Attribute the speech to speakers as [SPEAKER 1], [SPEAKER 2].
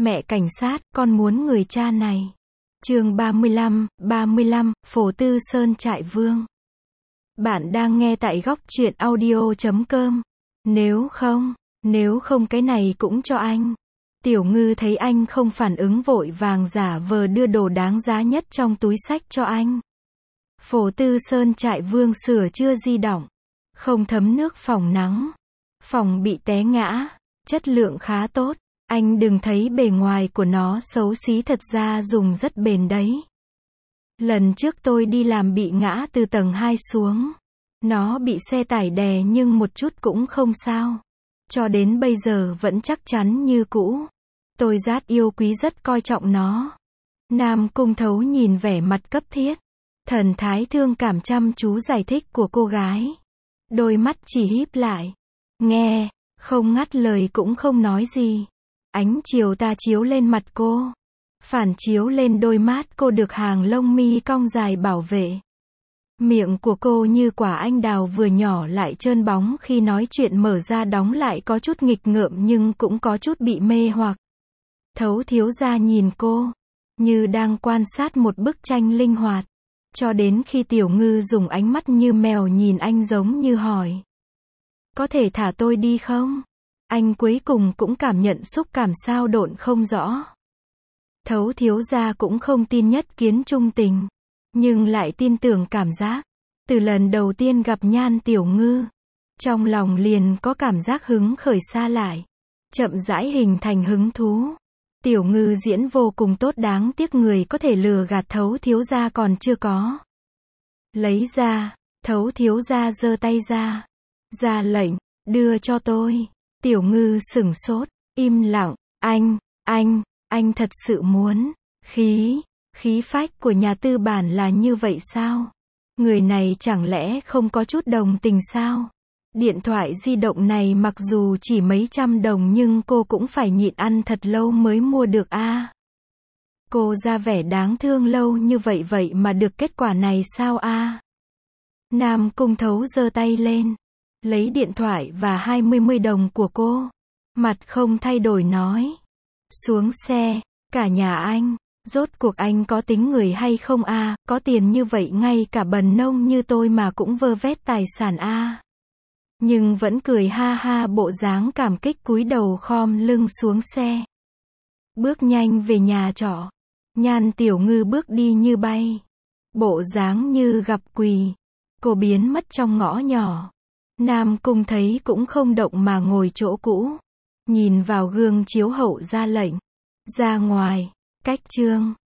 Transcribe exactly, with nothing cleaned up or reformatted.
[SPEAKER 1] Mẹ cảnh sát, con muốn người cha này. Chương ba mươi lăm, ba mươi lăm, Phổ Tư Sơn Trại Vương. Bạn đang nghe tại góc truyện audio chấm com. Nếu không, nếu không cái này cũng cho anh. Tiểu Ngư thấy anh không phản ứng vội vàng giả vờ đưa đồ đáng giá nhất trong túi xách cho anh. Phổ Tư Sơn Trại Vương sửa chữa di động. Không thấm nước phòng nắng. Phòng bị té ngã. Chất lượng khá tốt. Anh đừng thấy bề ngoài của nó xấu xí, thật ra dùng rất bền đấy. Lần trước tôi đi làm bị ngã từ tầng hai xuống. Nó bị xe tải đè nhưng một chút cũng không sao. Cho đến bây giờ vẫn chắc chắn như cũ. Tôi rất yêu quý, rất coi trọng nó. Nam Cung Thấu nhìn vẻ mặt cấp thiết, thần thái thương cảm chăm chú giải thích của cô gái. Đôi mắt chỉ híp lại. Nghe, không ngắt lời cũng không nói gì. Ánh chiều tà chiếu lên mặt cô. Phản chiếu lên đôi mắt cô được hàng lông mi cong dài bảo vệ. Miệng của cô như quả anh đào vừa nhỏ lại trơn bóng, khi nói chuyện mở ra đóng lại có chút nghịch ngợm nhưng cũng có chút bị mê hoặc. Thấu thiếu gia nhìn cô, như đang quan sát một bức tranh linh hoạt. Cho đến khi Tiểu Ngư dùng ánh mắt như mèo nhìn anh giống như hỏi. Có thể thả tôi đi không? Anh cuối cùng cũng cảm nhận xúc cảm sao độn không rõ. Thấu thiếu gia cũng không tin nhất kiến trung tình, nhưng lại tin tưởng cảm giác. Từ lần đầu tiên gặp Nhan Tiểu Ngư, trong lòng liền có cảm giác hứng khởi xa lại. Chậm rãi hình thành hứng thú. Tiểu Ngư diễn vô cùng tốt, đáng tiếc người có thể lừa gạt Thấu thiếu gia còn chưa có. Lấy ra, Thấu thiếu gia giơ tay ra. Ra lệnh, đưa cho tôi. Tiểu Ngư sửng sốt, im lặng. Anh, anh, anh thật sự muốn. Khí, khí phách của nhà tư bản là như vậy sao? Người này chẳng lẽ không có chút đồng tình sao? Điện thoại di động này mặc dù chỉ mấy trăm đồng nhưng cô cũng phải nhịn ăn thật lâu mới mua được a. À, cô ra vẻ đáng thương lâu như vậy vậy mà được kết quả này sao a? À? Nam Cung Thấu giơ tay lên, lấy điện thoại và hai mươi đồng của cô. Mặt không thay đổi nói. Xuống xe, cả nhà anh. Rốt cuộc anh có tính người hay không a? À? Có tiền như vậy ngay cả bần nông như tôi mà cũng vơ vét tài sản a. À? Nhưng vẫn cười ha ha, bộ dáng cảm kích cúi đầu khom lưng xuống xe. Bước nhanh về nhà trọ. Nhan Tiểu Ngư bước đi như bay. Bộ dáng như gặp quỷ. Cô biến mất trong ngõ nhỏ. Nam Cung thấy cũng không động mà ngồi chỗ cũ. Nhìn vào gương chiếu hậu ra lệnh. Ra ngoài. Cách chương.